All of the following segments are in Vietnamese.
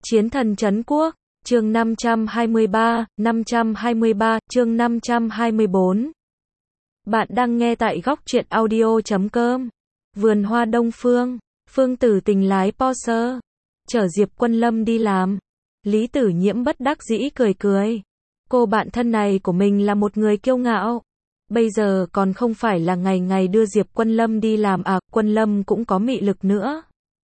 Chiến thần trấn quốc, chương 523, chương 524. Bạn đang nghe tại góc truyện audio.com. Vườn hoa Đông Phương, Phương Tử Tình lái Porsche, chở Diệp Quân Lâm đi làm. Lý Tử Nhiễm bất đắc dĩ cười cười. Cô bạn thân này của mình là một người kiêu ngạo. Bây giờ còn không phải là ngày ngày đưa Diệp Quân Lâm đi làm à, Quân Lâm cũng có mị lực nữa.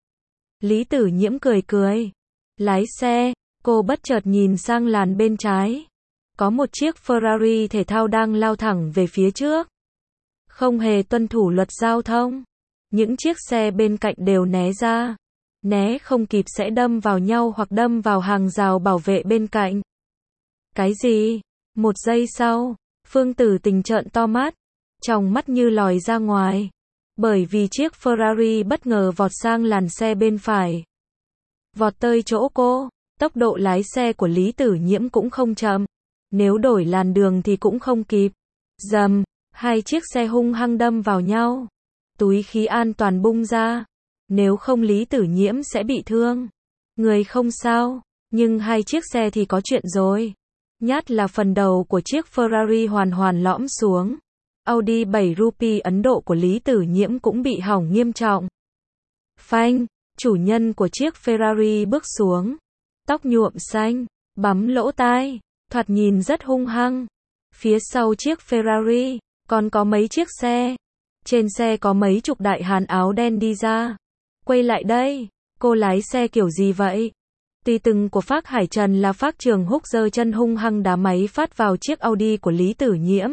Lý Tử Nhiễm cười cười. Lái xe, cô bất chợt nhìn sang làn bên trái. Có một chiếc Ferrari thể thao đang lao thẳng về phía trước. Không hề tuân thủ luật giao thông. Những chiếc xe bên cạnh đều né ra. Né không kịp sẽ đâm vào nhau hoặc đâm vào hàng rào bảo vệ bên cạnh. Cái gì? Một giây sau, Phương Tử Tình trợn to mắt, tròng mắt như lòi ra ngoài. Bởi vì chiếc Ferrari bất ngờ vọt sang làn xe bên phải. Vọt tới chỗ cô, tốc độ lái xe của Lý Tử Nhiễm cũng không chậm. Nếu đổi làn đường thì cũng không kịp. Rầm, hai chiếc xe hung hăng đâm vào nhau. Túi khí an toàn bung ra. Nếu không Lý Tử Nhiễm sẽ bị thương. Người không sao, nhưng hai chiếc xe thì có chuyện rồi. Nhát là phần đầu của chiếc Ferrari hoàn hoàn lõm xuống. Audi 7 Rupee Ấn Độ của Lý Tử Nhiễm cũng bị hỏng nghiêm trọng. Phanh, chủ nhân của chiếc Ferrari bước xuống. Tóc nhuộm xanh, bắm lỗ tai, thoạt nhìn rất hung hăng. Phía sau chiếc Ferrari, còn có mấy chiếc xe. Trên xe có mấy chục đại hán áo đen đi ra. Quay lại đây, cô lái xe kiểu gì vậy? Tùy từng của Phác Hải Trần là Phác Trường Húc giơ chân hung hăng đá máy phát vào chiếc Audi của Lý Tử Nhiễm.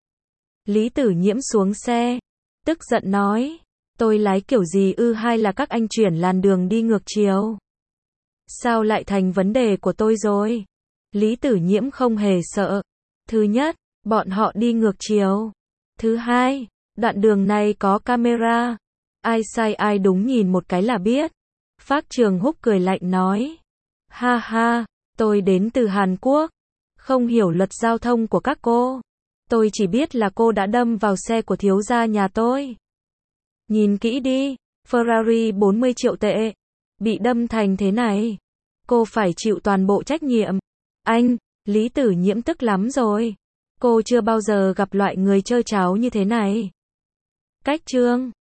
Lý Tử Nhiễm xuống xe, tức giận nói, tôi lái kiểu gì ư, hay là các anh chuyển làn đường đi ngược chiều? Sao lại thành vấn đề của tôi rồi? Lý Tử Nhiễm không hề sợ. Thứ nhất, bọn họ đi ngược chiều. Thứ hai, đoạn đường này có camera. Ai sai ai đúng nhìn một cái là biết. Phác Trường Húc cười lạnh nói, ha ha, tôi đến từ Hàn Quốc, không hiểu luật giao thông của các cô. Tôi chỉ biết là cô đã đâm vào xe của thiếu gia nhà tôi. Nhìn kỹ đi, Ferrari 40 triệu tệ, bị đâm thành thế này. Cô phải chịu toàn bộ trách nhiệm. Anh, Lý Tử Nhiễm tức lắm rồi. Cô chưa bao giờ gặp loại người chơi cháo như thế này. Cách chương